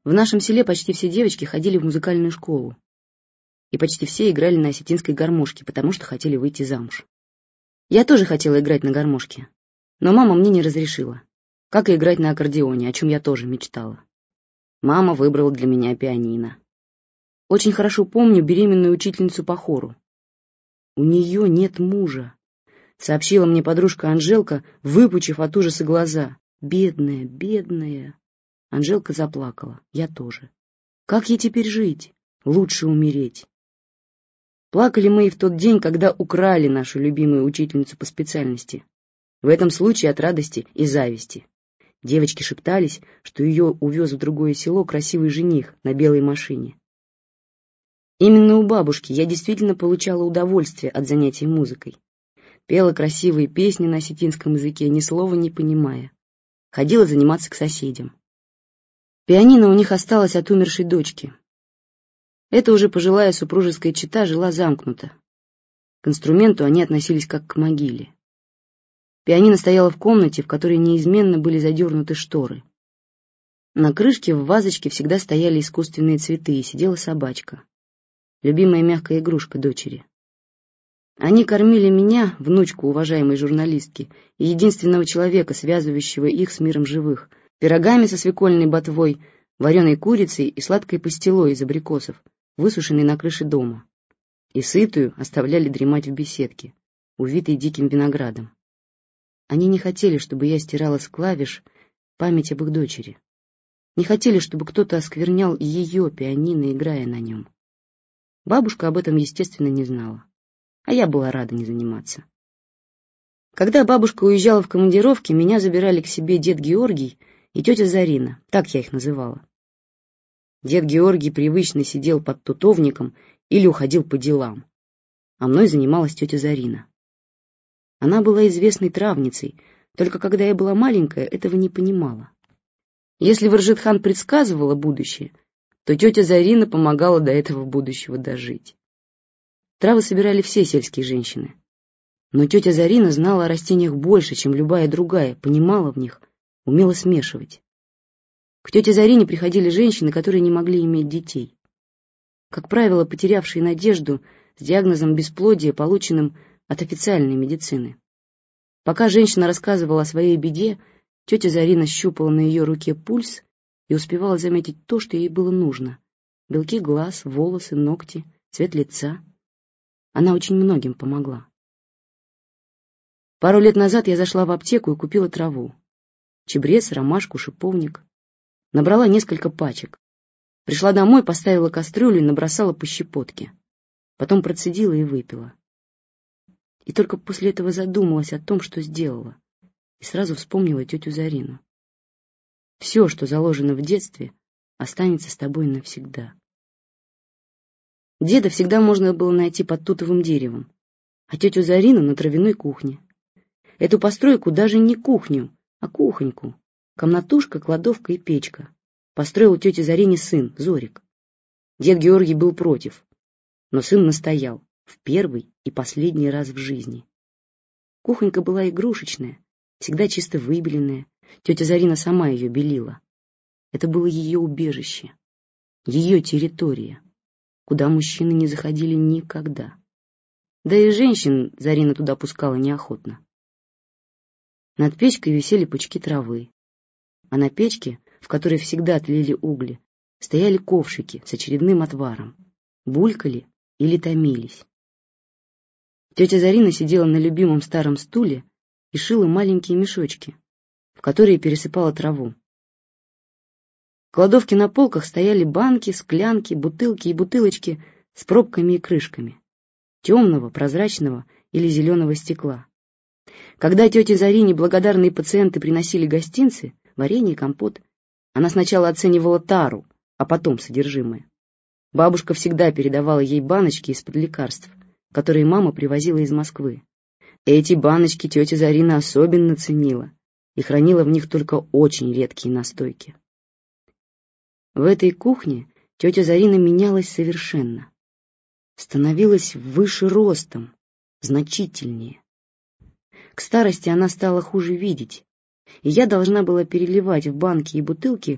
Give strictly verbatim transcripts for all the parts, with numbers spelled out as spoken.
В нашем селе почти все девочки ходили в музыкальную школу, и почти все играли на осетинской гармошке, потому что хотели выйти замуж. Я тоже хотела играть на гармошке, но мама мне не разрешила, как и играть на аккордеоне, о чем я тоже мечтала. Мама выбрала для меня пианино. Очень хорошо помню беременную учительницу по хору. «У нее нет мужа», — сообщила мне подружка Анжелка, выпучив от ужаса глаза. «Бедная, бедная». Анжелка заплакала, я тоже. «Как ей теперь жить? Лучше умереть». Плакали мы и в тот день, когда украли нашу любимую учительницу по специальности. В этом случае от радости и зависти. Девочки шептались, что ее увез в другое село красивый жених на белой машине. Именно у бабушки я действительно получала удовольствие от занятий музыкой. Пела красивые песни на осетинском языке, ни слова не понимая. Ходила заниматься к соседям. Пианино у них осталось от умершей дочки. Эта уже пожилая супружеская чета жила замкнуто. К инструменту они относились как к могиле. Пианино стояло в комнате, в которой неизменно были задернуты шторы. На крышке в вазочке всегда стояли искусственные цветы, и сидела собачка. Любимая мягкая игрушка дочери. Они кормили меня, внучку уважаемой журналистки, и единственного человека, связывающего их с миром живых, пирогами со свекольной ботвой, вареной курицей и сладкой пастилой из абрикосов, высушенной на крыше дома, и сытую оставляли дремать в беседке, увитой диким виноградом. Они не хотели, чтобы я стирала с клавиш память об их дочери. Не хотели, чтобы кто-то осквернял ее пианино, играя на нем. Бабушка об этом, естественно, не знала, а я была рада не заниматься. Когда бабушка уезжала в командировки, меня забирали к себе дед Георгий и тетя Зарина, так я их называла. Дед Георгий привычно сидел под тутовником или уходил по делам, а мной занималась тетя Зарина. Она была известной травницей, только когда я была маленькая, этого не понимала. Если Варжетхан предсказывала будущее, то тетя Зарина помогала до этого будущего дожить. Травы собирали все сельские женщины. Но тетя Зарина знала о растениях больше, чем любая другая, понимала в них, умела смешивать. К тете Зарине приходили женщины, которые не могли иметь детей. Как правило, потерявшие надежду с диагнозом бесплодия, полученным от официальной медицины. Пока женщина рассказывала о своей беде, тетя Зарина щупала на ее руке пульс и успевала заметить то, что ей было нужно. Белки глаз, волосы, ногти, цвет лица. Она очень многим помогла. Пару лет назад я зашла в аптеку и купила траву. Чебрец, ромашку, шиповник. Набрала несколько пачек. Пришла домой, поставила кастрюлю и набросала по щепотке. Потом процедила и выпила. И только после этого задумалась о том, что сделала. И сразу вспомнила тетю Зарину. Все, что заложено в детстве, останется с тобой навсегда. Деда всегда можно было найти под тутовым деревом, а тетю Зарину на травяной кухне. Эту постройку даже не кухню, а кухоньку. Комнатушка, кладовка и печка. Построил тете Зарине сын, Зорик. Дед Георгий был против, но сын настоял в первый и последний раз в жизни. Кухонька была игрушечная, всегда чисто выбеленная. Тетя Зарина сама ее белила. Это было ее убежище, ее территория, куда мужчины не заходили никогда. Да и женщин Зарина туда пускала неохотно. Над печкой висели пучки травы, а на печке, в которой всегда тлели угли, стояли ковшики с очередным отваром, булькали или томились. Тетя Зарина сидела на любимом старом стуле и шила маленькие мешочки, в которые пересыпала траву. В кладовке на полках стояли банки, склянки, бутылки и бутылочки с пробками и крышками, темного, прозрачного или зеленого стекла. Когда тете Зарине благодарные пациенты приносили гостинцы, варенье, компот, она сначала оценивала тару, а потом содержимое. Бабушка всегда передавала ей баночки из-под лекарств, которые мама привозила из Москвы. Эти баночки тетя Зарина особенно ценила и хранила в них только очень редкие настойки. В этой кухне тетя Зарина менялась совершенно. Становилась выше ростом, значительнее. К старости она стала хуже видеть, и я должна была переливать в банки и бутылки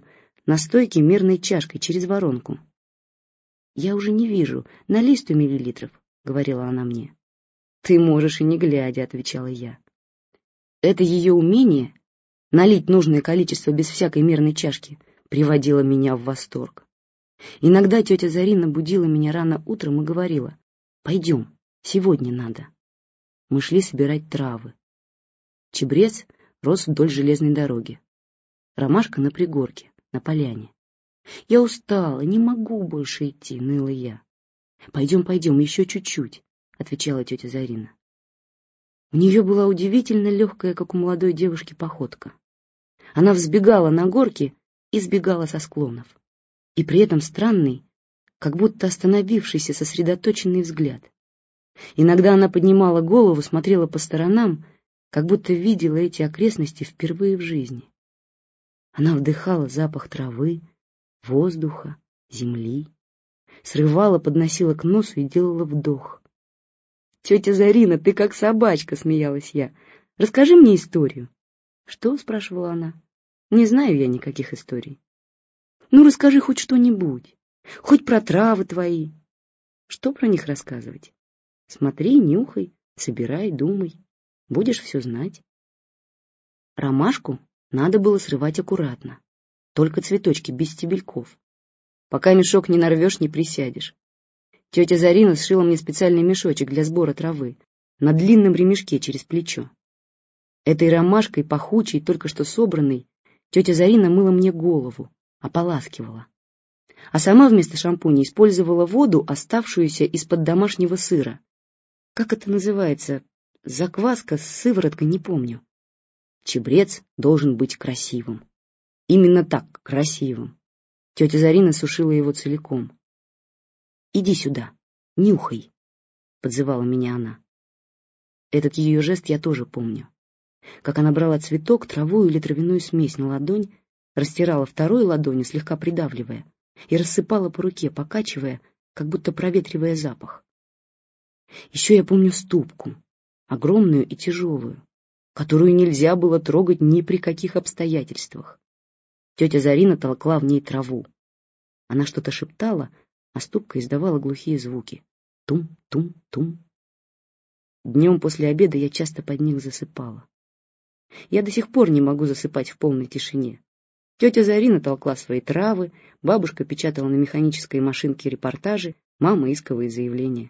на стойке мерной чашкой через воронку. «Я уже не вижу, налей сто миллилитров», — говорила она мне. «Ты можешь и не глядя», — отвечала я. Это ее умение налить нужное количество без всякой мерной чашки приводило меня в восторг. Иногда тетя Зарина будила меня рано утром и говорила: «Пойдем, сегодня надо». Мы шли собирать травы. Чебрец рос вдоль железной дороги. Ромашка на пригорке, на поляне. «Я устала, не могу больше идти», — ныла я. «Пойдем, пойдем, еще чуть-чуть», — отвечала тетя Зарина. У нее была удивительно легкая, как у молодой девушки, походка. Она взбегала на горки и сбегала со склонов. И при этом странный, как будто остановившийся, сосредоточенный взгляд. Иногда она поднимала голову, смотрела по сторонам, как будто видела эти окрестности впервые в жизни. Она вдыхала запах травы, воздуха, земли, срывала, подносила к носу и делала вдох. «Тетя Зарина, ты как собачка», — смеялась я. «Расскажи мне историю». «Что?» — спрашивала она. «Не знаю я никаких историй». «Ну, расскажи хоть что-нибудь, хоть про травы твои». «Что про них рассказывать? Смотри, нюхай, собирай, думай. Будешь все знать». Ромашку надо было срывать аккуратно, только цветочки, без стебельков. Пока мешок не нарвешь, не присядешь. Тетя Зарина сшила мне специальный мешочек для сбора травы на длинном ремешке через плечо. Этой ромашкой, пахучей, только что собранной, тетя Зарина мыла мне голову, ополаскивала. А сама вместо шампуня использовала воду, оставшуюся из-под домашнего сыра. Как это называется? Закваска с сывороткой, не помню. Чебрец должен быть красивым. Именно так, красивым. Тетя Зарина сушила его целиком. «Иди сюда, нюхай», — подзывала меня она. Этот ее жест я тоже помню. Как она брала цветок, траву или травяную смесь на ладонь, растирала второй ладонью, слегка придавливая, и рассыпала по руке, покачивая, как будто проветривая запах. Еще я помню ступку, огромную и тяжелую, которую нельзя было трогать ни при каких обстоятельствах. Тетя Зарина толкла в ней траву. Она что-то шептала, а ступка издавала глухие звуки. Тум-тум-тум. Днем после обеда я часто под них засыпала. Я до сих пор не могу засыпать в полной тишине. Тетя Зарина толкла свои травы, бабушка печатала на механической машинке репортажи, мама исковые заявления.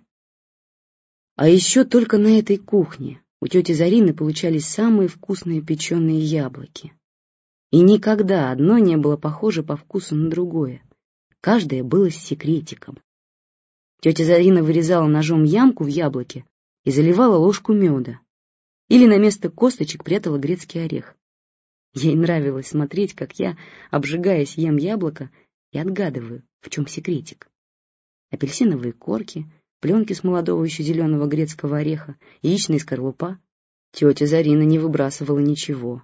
А еще только на этой кухне у тети Зарины получались самые вкусные печеные яблоки. И никогда одно не было похоже по вкусу на другое. Каждое было с секретиком. Тетя Зарина вырезала ножом ямку в яблоке и заливала ложку меда. Или на место косточек прятала грецкий орех. Ей нравилось смотреть, как я, обжигаясь, ем яблоко и отгадываю, в чем секретик. Апельсиновые корки, пленки с молодого еще зеленого грецкого ореха, яичная скорлупа. Тетя Зарина не выбрасывала ничего.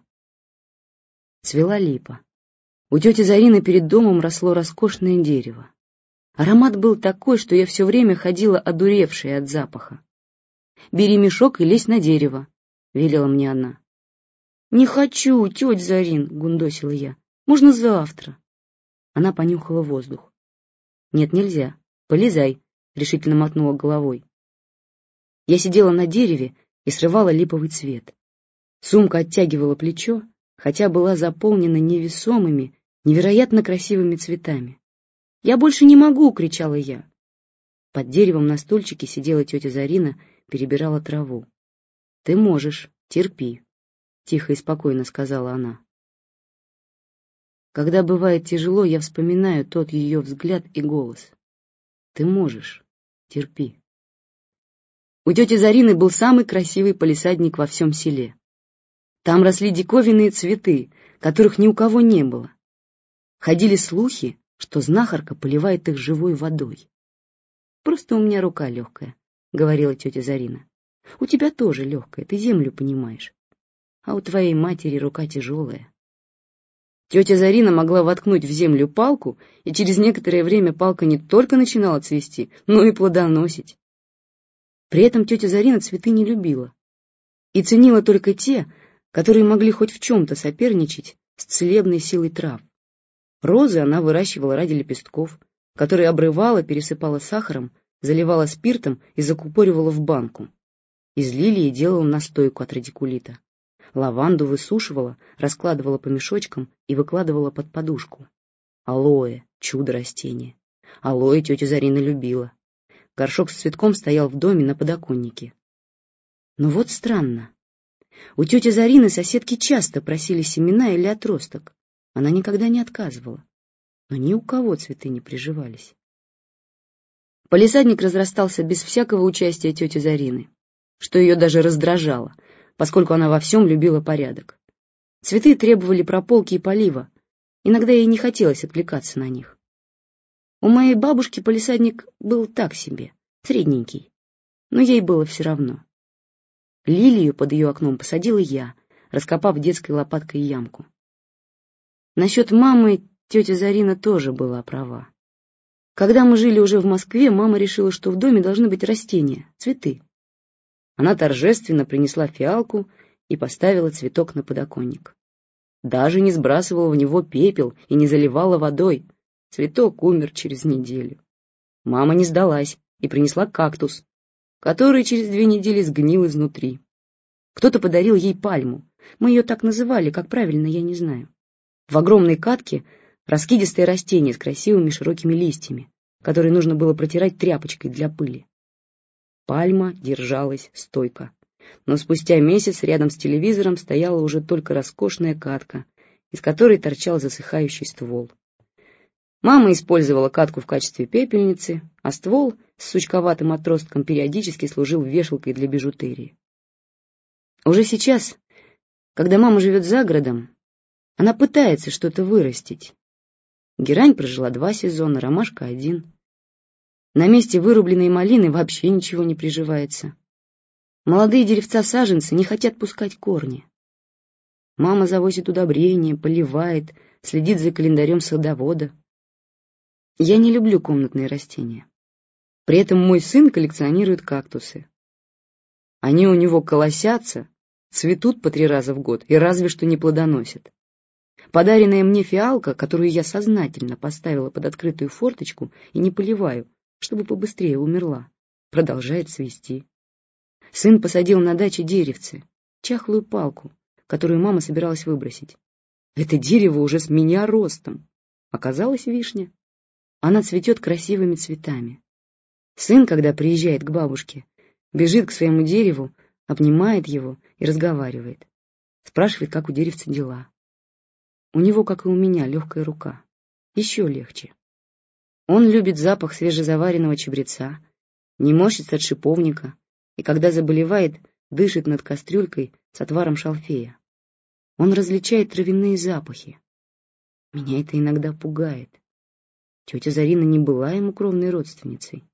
Цвела липа. У тети Зарины перед домом росло роскошное дерево. Аромат был такой, что я все время ходила одуревшая от запаха. «Бери мешок и лезь на дерево», — велела мне она. «Не хочу, тетя Зарин», — гундосила я. «Можно завтра». Она понюхала воздух. «Нет, нельзя. Полезай», — решительно мотнула головой. Я сидела на дереве и срывала липовый цвет. Сумка оттягивала плечо, хотя была заполнена невесомыми, невероятно красивыми цветами. «Я больше не могу!» — кричала я. Под деревом на стульчике сидела тетя Зарина, перебирала траву. «Ты можешь, терпи», — тихо и спокойно сказала она. Когда бывает тяжело, я вспоминаю тот ее взгляд и голос. «Ты можешь, терпи». У тети Зарины был самый красивый палисадник во всем селе. Там росли диковинные цветы, которых ни у кого не было. Ходили слухи, что знахарка поливает их живой водой. «Просто у меня рука легкая», — говорила тетя Зарина. «У тебя тоже легкая, ты землю понимаешь. А у твоей матери рука тяжелая». Тетя Зарина могла воткнуть в землю палку, и через некоторое время палка не только начинала цвести, но и плодоносить. При этом тетя Зарина цветы не любила и ценила только те, которые могли хоть в чем-то соперничать с целебной силой трав. Розы она выращивала ради лепестков, которые обрывала, пересыпала сахаром, заливала спиртом и закупоривала в банку. Из лилии делала настойку от радикулита. Лаванду высушивала, раскладывала по мешочкам и выкладывала под подушку. Алоэ — чудо растения. Алоэ тетя Зарина любила. Горшок с цветком стоял в доме на подоконнике. Но вот странно. У тети Зарины соседки часто просили семена или отросток. Она никогда не отказывала. Но ни у кого цветы не приживались. Палисадник разрастался без всякого участия тети Зарины, что ее даже раздражало, поскольку она во всем любила порядок. Цветы требовали прополки и полива. Иногда ей не хотелось отвлекаться на них. У моей бабушки палисадник был так себе, средненький, но ей было все равно. Лилию под ее окном посадила я, раскопав детской лопаткой ямку. Насчет мамы тетя Зарина тоже была права. Когда мы жили уже в Москве, мама решила, что в доме должны быть растения, цветы. Она торжественно принесла фиалку и поставила цветок на подоконник. Даже не сбрасывала в него пепел и не заливала водой. Цветок умер через неделю. Мама не сдалась и принесла кактус, который через две недели сгнил изнутри. Кто-то подарил ей пальму. Мы ее так называли, как правильно, я не знаю. В огромной катке раскидистое растение с красивыми широкими листьями, которые нужно было протирать тряпочкой для пыли. Пальма держалась стойко. Но спустя месяц рядом с телевизором стояла уже только роскошная катка, из которой торчал засыхающий ствол. Мама использовала катку в качестве пепельницы, а ствол с сучковатым отростком периодически служил вешалкой для бижутерии. Уже сейчас, когда мама живет за городом, она пытается что-то вырастить. Герань прожила два сезона, ромашка один. На месте вырубленной малины вообще ничего не приживается. Молодые деревца-саженцы не хотят пускать корни. Мама завозит удобрения, поливает, следит за календарем садовода. Я не люблю комнатные растения. При этом мой сын коллекционирует кактусы. Они у него колосятся, цветут по три раза в год и разве что не плодоносят. Подаренная мне фиалка, которую я сознательно поставила под открытую форточку и не поливаю, чтобы побыстрее умерла, продолжает цвести. Сын посадил на даче деревце, чахлую палку, которую мама собиралась выбросить. Это дерево уже с меня ростом. Оказалась вишня. Она цветет красивыми цветами. Сын, когда приезжает к бабушке, бежит к своему дереву, обнимает его и разговаривает. Спрашивает, как у деревца дела. У него, как и у меня, легкая рука. Еще легче. Он любит запах свежезаваренного чабреца, не морщится от шиповника, и когда заболевает, дышит над кастрюлькой с отваром шалфея. Он различает травяные запахи. Меня это иногда пугает. Тетя Зарина не была ему кровной родственницей.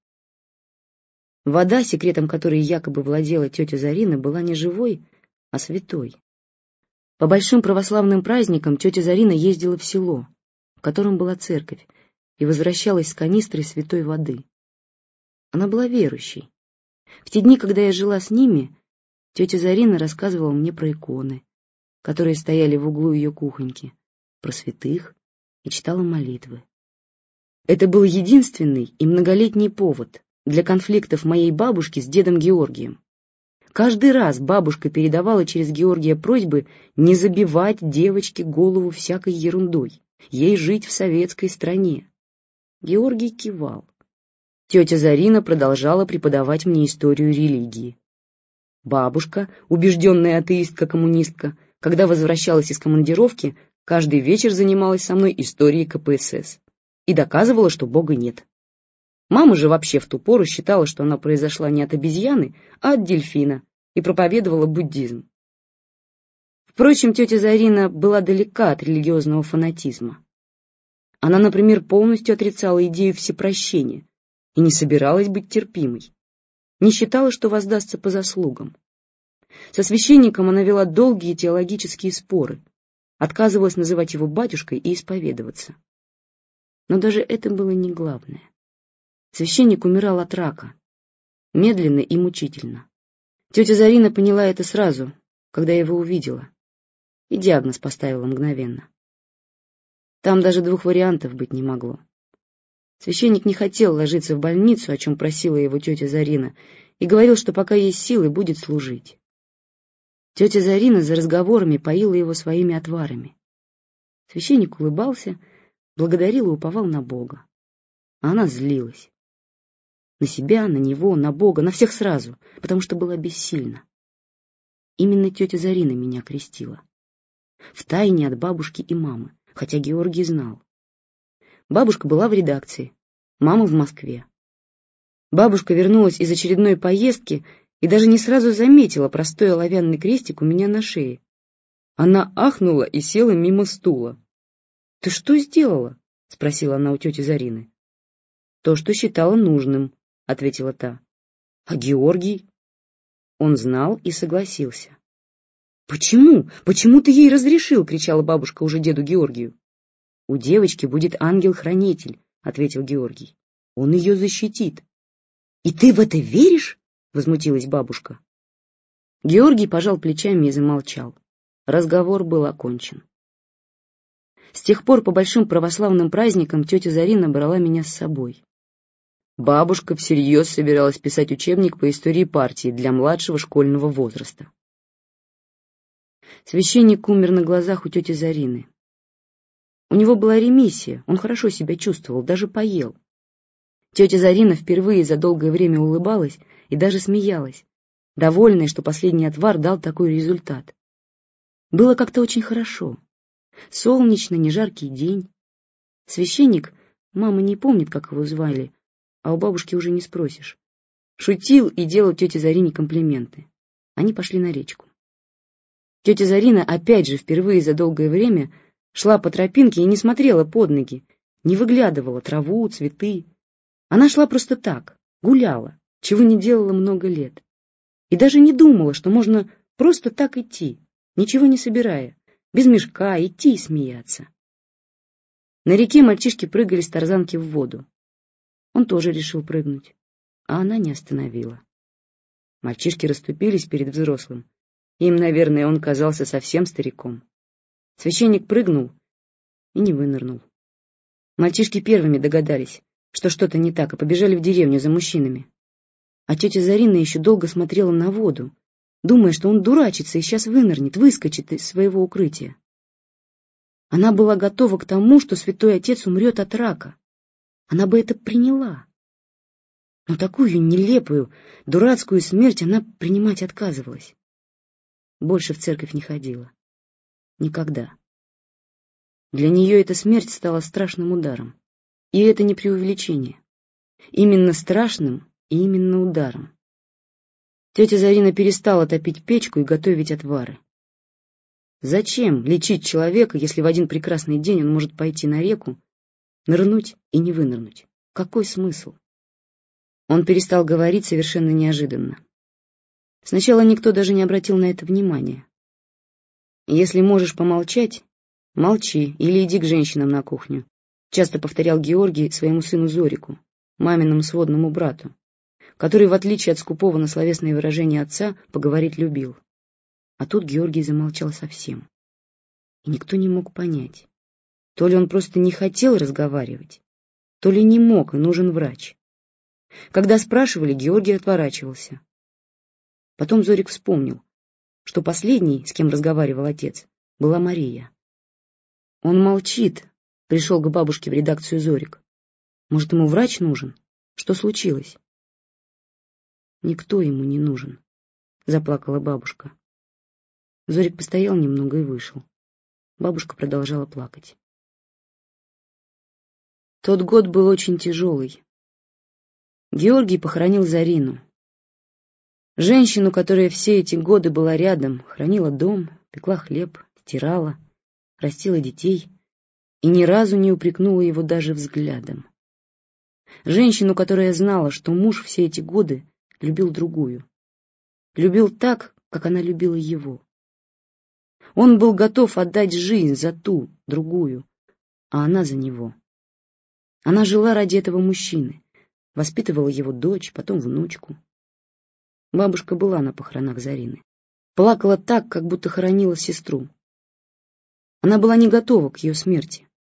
Вода, секретом которой якобы владела тетя Зарина, была не живой, а святой. По большим православным праздникам тетя Зарина ездила в село, в котором была церковь, и возвращалась с канистрой святой воды. Она была верующей. В те дни, когда я жила с ними, тетя Зарина рассказывала мне про иконы, которые стояли в углу ее кухоньки, про святых, и читала молитвы. Это был единственный и многолетний повод для конфликтов моей бабушки с дедом Георгием. Каждый раз бабушка передавала через Георгия просьбы не забивать девочке голову всякой ерундой, ей жить в советской стране. Георгий кивал. Тетя Зарина продолжала преподавать мне историю религии. Бабушка, убежденная атеистка-коммунистка, когда возвращалась из командировки, каждый вечер занималась со мной историей ка пэ эс эс и доказывала, что Бога нет. Мама же вообще в ту пору считала, что она произошла не от обезьяны, а от дельфина, и проповедовала буддизм. Впрочем, тетя Зарина была далека от религиозного фанатизма. Она, например, полностью отрицала идею всепрощения и не собиралась быть терпимой, не считала, что воздастся по заслугам. Со священником она вела долгие теологические споры, отказывалась называть его батюшкой и исповедоваться. Но даже это было не главное. Священник умирал от рака, медленно и мучительно. Тетя Зарина поняла это сразу, когда я его увидела, и диагноз поставила мгновенно. Там даже двух вариантов быть не могло. Священник не хотел ложиться в больницу, о чем просила его тетя Зарина, и говорил, что пока есть силы, будет служить. Тетя Зарина за разговорами поила его своими отварами. Священник улыбался, благодарил и уповал на Бога. А она злилась. На себя, на него, на Бога, на всех сразу, потому что была бессильна. Именно тетя Зарина меня крестила. Втайне от бабушки и мамы, хотя Георгий знал. Бабушка была в редакции, мама в Москве. Бабушка вернулась из очередной поездки и даже не сразу заметила простой оловянный крестик у меня на шее. Она ахнула и села мимо стула. — Ты что сделала? — спросила она у тети Зарины. — То, что считала нужным, — ответила та. — А Георгий? Он знал и согласился. — Почему? Почему ты ей разрешил? — кричала бабушка уже деду Георгию. — У девочки будет ангел-хранитель, — ответил Георгий. — Он ее защитит. — И ты в это веришь? — возмутилась бабушка. Георгий пожал плечами и замолчал. Разговор был окончен. С тех пор по большим православным праздникам тетя Зарина брала меня с собой. Бабушка всерьез собиралась писать учебник по истории партии для младшего школьного возраста. Священник умер на глазах у тети Зарины. У него была ремиссия, он хорошо себя чувствовал, даже поел. Тетя Зарина впервые за долгое время улыбалась и даже смеялась, довольная, что последний отвар дал такой результат. Было как-то очень хорошо. Солнечно, не жаркий день. Священник, мама не помнит, как его звали, а у бабушки уже не спросишь, шутил и делал тете Зарине комплименты. Они пошли на речку. Тетя Зарина опять же впервые за долгое время шла по тропинке и не смотрела под ноги, не выглядывала траву, цветы. Она шла просто так, гуляла, чего не делала много лет. И даже не думала, что можно просто так идти, ничего не собирая, без мешка, идти и смеяться. На реке мальчишки прыгали с тарзанки в воду. Он тоже решил прыгнуть, а она не остановила. Мальчишки расступились перед взрослым. Им, наверное, он казался совсем стариком. Священник прыгнул и не вынырнул. Мальчишки первыми догадались, что что-то не так, и побежали в деревню за мужчинами. А тетя Зарина еще долго смотрела на воду, думая, что он дурачится и сейчас вынырнет, выскочит из своего укрытия. Она была готова к тому, что святой отец умрет от рака. Она бы это приняла. Но такую нелепую, дурацкую смерть она принимать отказывалась. Больше в церковь не ходила. Никогда. Для нее эта смерть стала страшным ударом. И это не преувеличение. Именно страшным и именно ударом. Тетя Зарина перестала топить печку и готовить отвары. Зачем лечить человека, если в один прекрасный день он может пойти на реку, нырнуть и не вынырнуть? Какой смысл? Он перестал говорить совершенно неожиданно. Сначала никто даже не обратил на это внимания. «Если можешь помолчать, молчи или иди к женщинам на кухню», часто повторял Георгий своему сыну Зорику, маминому сводному брату, который, в отличие от скупого на словесные выражения отца, поговорить любил. А тут Георгий замолчал совсем. И никто не мог понять, то ли он просто не хотел разговаривать, то ли не мог и нужен врач. Когда спрашивали, Георгий отворачивался. Потом Зорик вспомнил, что последней, с кем разговаривал отец, была Мария. «Он молчит», — пришел к бабушке в редакцию Зорик. «Может, ему врач нужен? Что случилось?» «Никто ему не нужен», — заплакала бабушка. Зорик постоял немного и вышел. Бабушка продолжала плакать. Тот год был очень тяжелый. Георгий похоронил Зарину. Женщину, которая все эти годы была рядом, хранила дом, пекла хлеб, стирала, растила детей и ни разу не упрекнула его даже взглядом. Женщину, которая знала, что муж все эти годы любил другую. Любил так, как она любила его. Он был готов отдать жизнь за ту, другую, а она за него. Она жила ради этого мужчины, воспитывала его дочь, потом внучку. Бабушка была на похоронах Зарины. Плакала так, как будто хоронила сестру. Она была не готова к ее смерти.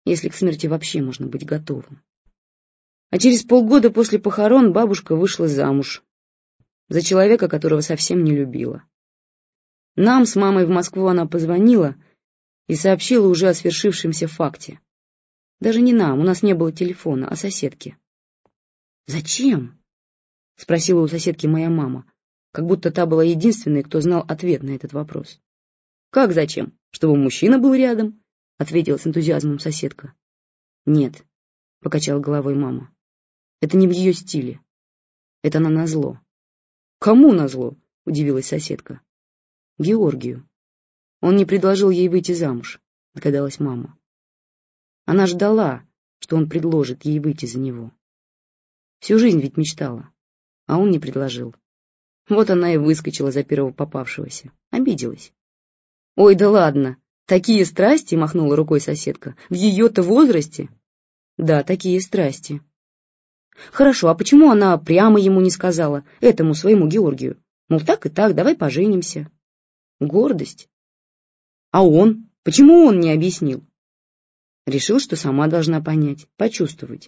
если к смерти вообще можно быть готовым. А через полгода после похорон бабушка вышла замуж за человека, которого совсем не любила. Нам с мамой в Москву она позвонила и сообщила уже о свершившемся факте. Даже не нам, у нас не было телефона, а соседке. «Зачем?» — спросила у соседки моя мама, как будто та была единственной, кто знал ответ на этот вопрос. «Как зачем? Чтобы мужчина был рядом?» — ответила с энтузиазмом соседка. «Нет», — покачала головой мама, — «это не в ее стиле. Это она назло». «Кому назло?» — удивилась соседка. «Георгию. Он не предложил ей выйти замуж», — догадалась мама. Она ждала, что он предложит ей выйти за него. Всю жизнь ведь мечтала, а он не предложил. Вот она и выскочила за первого попавшегося. Обиделась. «Ой, да ладно, такие страсти!» — махнула рукой соседка. «В ее-то возрасте?» «Да, такие страсти». «Хорошо, а почему она прямо ему не сказала, этому своему Георгию? Мол, так и так, давай поженимся?» «Гордость». «А он? Почему он не объяснил?» Решил, что сама должна понять, почувствовать.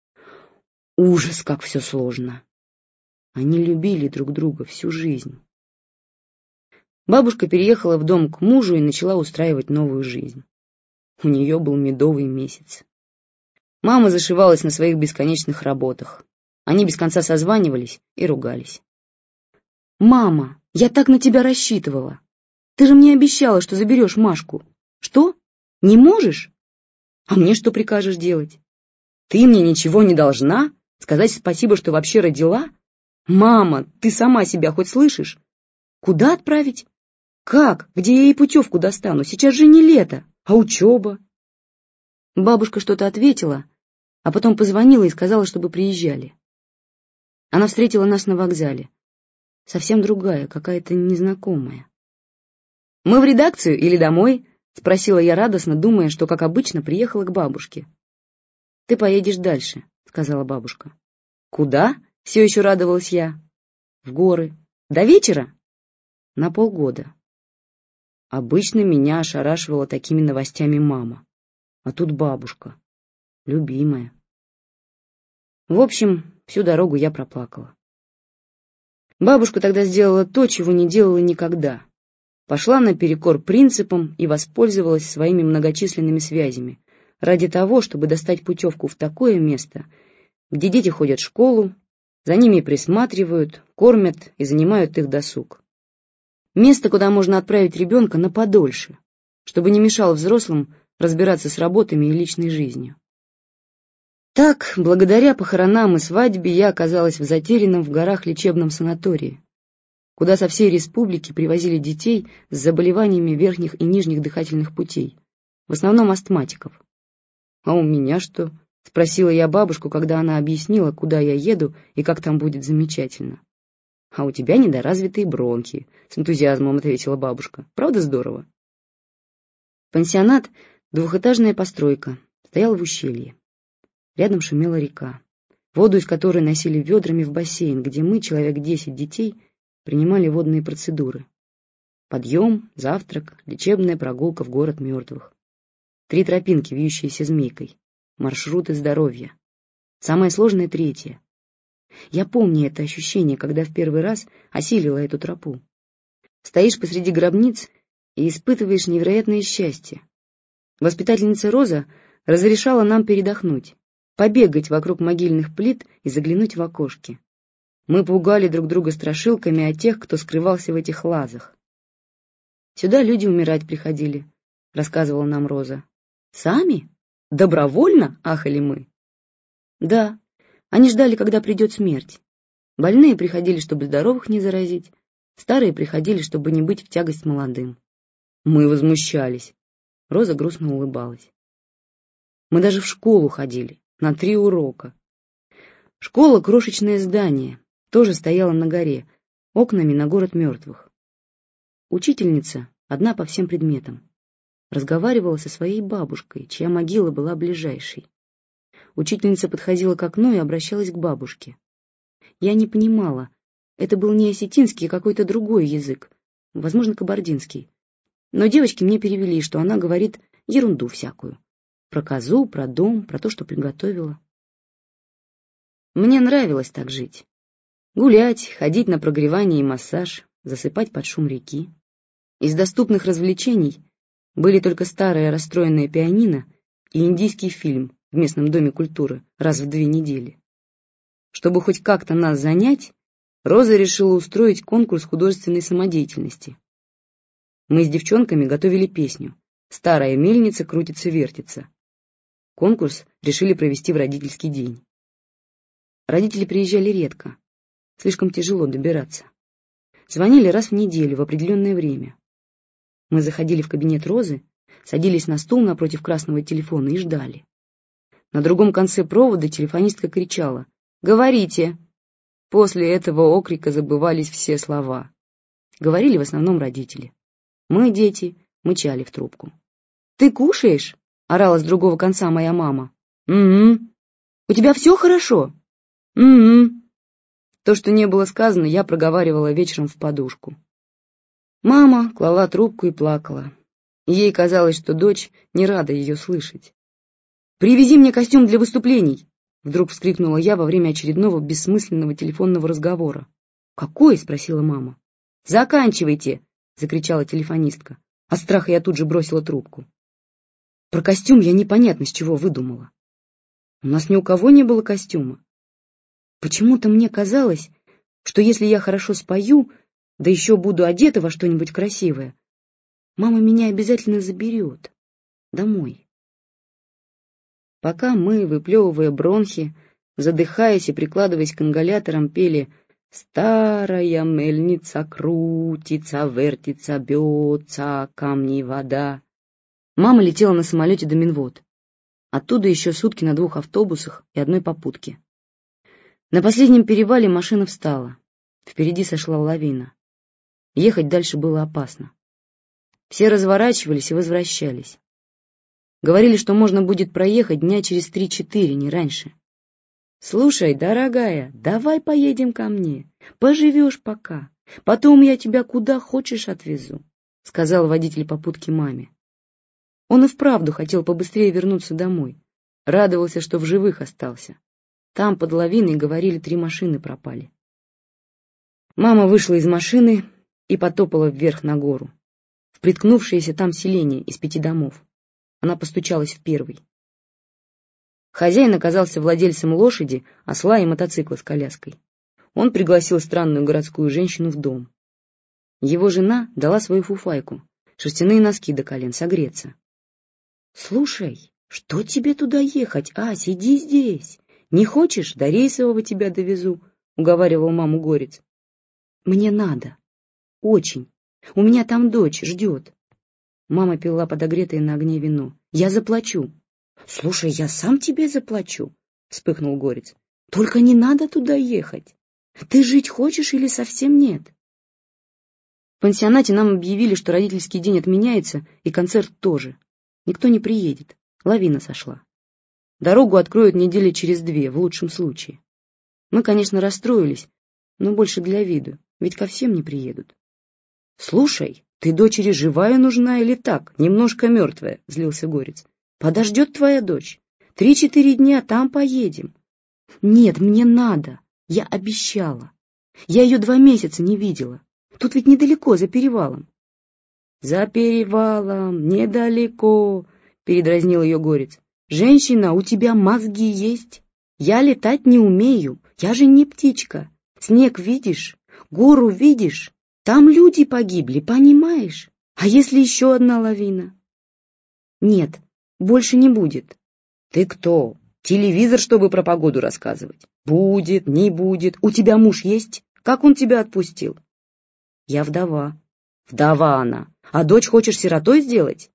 Ужас, как все сложно. Они любили друг друга всю жизнь. Бабушка переехала в дом к мужу и начала устраивать новую жизнь. У нее был медовый месяц. Мама зашивалась на своих бесконечных работах. Они без конца созванивались и ругались. «Мама, я так на тебя рассчитывала. Ты же мне обещала, что заберешь Машку. Что? Не можешь? А мне что прикажешь делать? Ты мне ничего не должна? Сказать спасибо, что вообще родила? Мама, ты сама себя хоть слышишь? Куда отправить? Как? Где я ей путевку достану? Сейчас же не лето, а учеба». Бабушка что-то ответила, а потом позвонила и сказала, чтобы приезжали. Она встретила нас на вокзале. Совсем другая, какая-то незнакомая. «Мы в редакцию или домой?» — спросила я радостно, думая, что, как обычно, приехала к бабушке. «Ты поедешь дальше», — сказала бабушка. «Куда?» — все еще радовалась я. «В горы. До вечера?» «На полгода». Обычно меня ошарашивала такими новостями мама. А тут бабушка. Любимая. В общем, всю дорогу я проплакала. Бабушка тогда сделала то, чего не делала никогда. Пошла наперекор принципам и воспользовалась своими многочисленными связями ради того, чтобы достать путевку в такое место, где дети ходят в школу, за ними присматривают, кормят и занимают их досуг. Место, куда можно отправить ребенка на подольше, чтобы не мешало взрослым разбираться с работами и личной жизнью. Так, благодаря похоронам и свадьбе, я оказалась в затерянном в горах лечебном санатории, куда со всей республики привозили детей с заболеваниями верхних и нижних дыхательных путей, в основном астматиков. «А у меня что?» — спросила я бабушку, когда она объяснила, куда я еду и как там будет замечательно. «А у тебя недоразвитые бронхи», — с энтузиазмом ответила бабушка. «Правда здорово?» Пансионат, двухэтажная постройка, стоял в ущелье. Рядом шумела река, воду из которой носили ведрами в бассейн, где мы, человек десять детей, принимали водные процедуры. Подъем, завтрак, лечебная прогулка в город мертвых. Три тропинки, вьющиеся змейкой. Маршруты здоровья. Самое сложное — третье. Я помню это ощущение, когда в первый раз осилила эту тропу. Стоишь посреди гробниц и испытываешь невероятное счастье. Воспитательница Роза разрешала нам передохнуть, побегать вокруг могильных плит и заглянуть в окошки. Мы пугали друг друга страшилками о тех, кто скрывался в этих лазах. «Сюда люди умирать приходили», — рассказывала нам Роза. «Сами? Добровольно?» — ахали мы. «Да, они ждали, когда придет смерть. Больные приходили, чтобы здоровых не заразить, старые приходили, чтобы не быть в тягость молодым». Мы возмущались. Роза грустно улыбалась. Мы даже в школу ходили, на три урока. Школа — крошечное здание, тоже стояла на горе, окнами на город мертвых. Учительница, одна по всем предметам, разговаривала со своей бабушкой, чья могила была ближайшей. Учительница подходила к окну и обращалась к бабушке. Я не понимала, это был не осетинский, а какой-то другой язык, возможно, кабардинский. Но девочки мне перевели, что она говорит ерунду всякую. Про козу, про дом, про то, что приготовила. Мне нравилось так жить. Гулять, ходить на прогревание и массаж, засыпать под шум реки. Из доступных развлечений были только старое расстроенное пианино и индийский фильм в местном доме культуры раз в две недели. Чтобы хоть как-то нас занять, Роза решила устроить конкурс художественной самодеятельности. Мы с девчонками готовили песню «Старая мельница крутится-вертится». Конкурс решили провести в родительский день. Родители приезжали редко, слишком тяжело добираться. Звонили раз в неделю в определенное время. Мы заходили в кабинет Розы, садились на стул напротив красного телефона и ждали. На другом конце провода телефонистка кричала: «Говорите!» После этого окрика забывались все слова. Говорили в основном родители. Мы, дети, мычали в трубку. «Ты кушаешь?» — орала с другого конца моя мама. «Угу». «У тебя все хорошо?» «Угу». То, что не было сказано, я проговаривала вечером в подушку. Мама клала трубку и плакала. Ей казалось, что дочь не рада ее слышать. «Привези мне костюм для выступлений!» Вдруг вскрикнула я во время очередного бессмысленного телефонного разговора. «Какой?» — спросила мама. «Заканчивайте!» — закричала телефонистка. От страха я тут же бросила трубку. Про костюм я непонятно с чего выдумала. У нас ни у кого не было костюма. Почему-то мне казалось, что если я хорошо спою, да еще буду одета во что-нибудь красивое, мама меня обязательно заберет домой. Пока мы, выплевывая бронхи, задыхаясь и прикладываясь к ингаляторам, пели «Старая мельница крутится, вертится, бьется, камни вода», мама летела на самолете до Минвод. Оттуда еще сутки на двух автобусах и одной попутке. На последнем перевале машина встала. Впереди сошла лавина. Ехать дальше было опасно. Все разворачивались и возвращались. Говорили, что можно будет проехать дня через три-четыре, не раньше. «Слушай, дорогая, давай поедем ко мне. Поживешь пока. Потом я тебя куда хочешь отвезу», — сказал водитель попутки маме. Он и вправду хотел побыстрее вернуться домой. Радовался, что в живых остался. Там под лавиной, говорили, три машины пропали. Мама вышла из машины и потопала вверх на гору, в приткнувшееся там селение из пяти домов. Она постучалась в первый. Хозяин оказался владельцем лошади, осла и мотоцикла с коляской. Он пригласил странную городскую женщину в дом. Его жена дала свою фуфайку, шерстяные носки до колен, согреться. «Слушай, что тебе туда ехать? А, сиди здесь. Не хочешь, до рейсового тебя довезу», — уговаривал маму Горец. «Мне надо. Очень. У меня там дочь ждет». Мама пила подогретое на огне вино. «Я заплачу». «Слушай, я сам тебе заплачу», — вспыхнул Горец. «Только не надо туда ехать. Ты жить хочешь или совсем нет?» В пансионате нам объявили, что родительский день отменяется, и концерт тоже. Никто не приедет. Лавина сошла. Дорогу откроют недели через две, в лучшем случае. Мы, конечно, расстроились, но больше для виду, ведь ко всем не приедут. «Слушай, ты дочери живая нужна или так, немножко мертвая?» — злился Горец. «Подождет твоя дочь. Три-четыре дня, там поедем». «Нет, мне надо. Я обещала. Я ее два месяца не видела. Тут ведь недалеко, за перевалом». «За перевалом, недалеко», — передразнил ее Горец. «Женщина, у тебя мозги есть? Я летать не умею, я же не птичка. Снег видишь, гору видишь, там люди погибли, понимаешь? А если еще одна лавина?» «Нет, больше не будет». «Ты кто? Телевизор, чтобы про погоду рассказывать? Будет, не будет. У тебя муж есть? Как он тебя отпустил?» «Я вдова». «Вдова она. А дочь хочешь сиротой сделать?»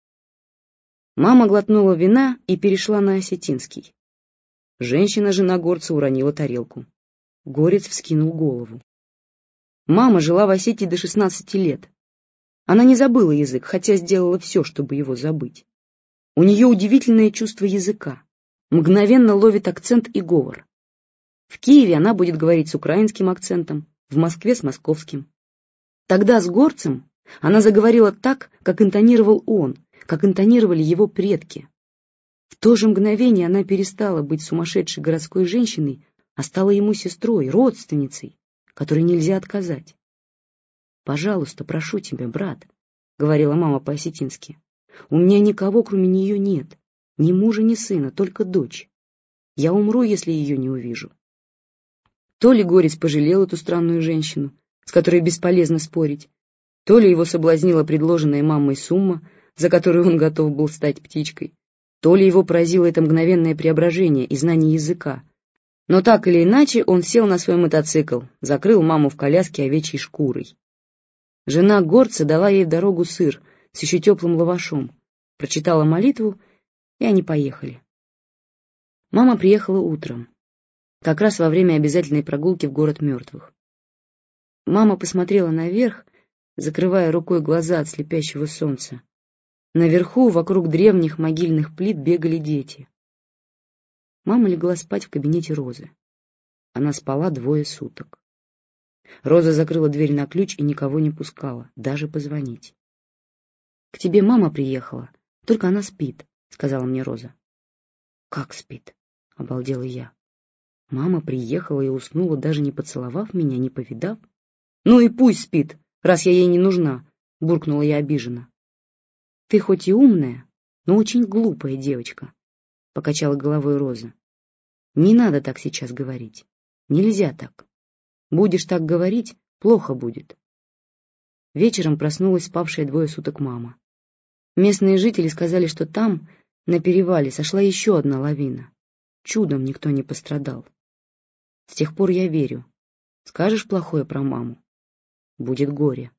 Мама глотнула вина и перешла на осетинский. Женщина, жена Горца, уронила тарелку. Горец вскинул голову. Мама жила в Осетии до шестнадцати лет. Она не забыла язык, хотя сделала все, чтобы его забыть. У нее удивительное чувство языка. Мгновенно ловит акцент и говор. В Киеве она будет говорить с украинским акцентом, в Москве с московским. Тогда с Горцем она заговорила так, как интонировал он, как интонировали его предки. В то же мгновение она перестала быть сумасшедшей городской женщиной, а стала ему сестрой, родственницей, которой нельзя отказать. «Пожалуйста, прошу тебя, брат», — говорила мама по-осетински, — «у меня никого, кроме нее, нет, ни мужа, ни сына, только дочь. Я умру, если ее не увижу». То ли Горец пожалел эту странную женщину, с которой бесполезно спорить, то ли его соблазнила предложенная мамой сумма, за которую он готов был стать птичкой, то ли его поразило это мгновенное преображение и знание языка. Но так или иначе он сел на свой мотоцикл, закрыл маму в коляске овечьей шкурой. Жена Горца дала ей в дорогу сыр с еще теплым лавашом, прочитала молитву, и они поехали. Мама приехала утром, как раз во время обязательной прогулки в город мертвых. Мама посмотрела наверх, закрывая рукой глаза от слепящего солнца. Наверху, вокруг древних могильных плит, бегали дети. Мама легла спать в кабинете Розы. Она спала двое суток. Роза закрыла дверь на ключ и никого не пускала, даже позвонить. — К тебе мама приехала, только она спит, — сказала мне Роза. — Как спит? — обалдела я. Мама приехала и уснула, даже не поцеловав меня, не повидав. — Ну и пусть спит, раз я ей не нужна, — буркнула я обиженно. — Ты хоть и умная, но очень глупая девочка, — покачала головой Роза. — Не надо так сейчас говорить. Нельзя так. Будешь так говорить, плохо будет. Вечером проснулась спавшая двое суток мама. Местные жители сказали, что там, на перевале, сошла еще одна лавина. Чудом никто не пострадал. С тех пор я верю. Скажешь плохое про маму — будет горе.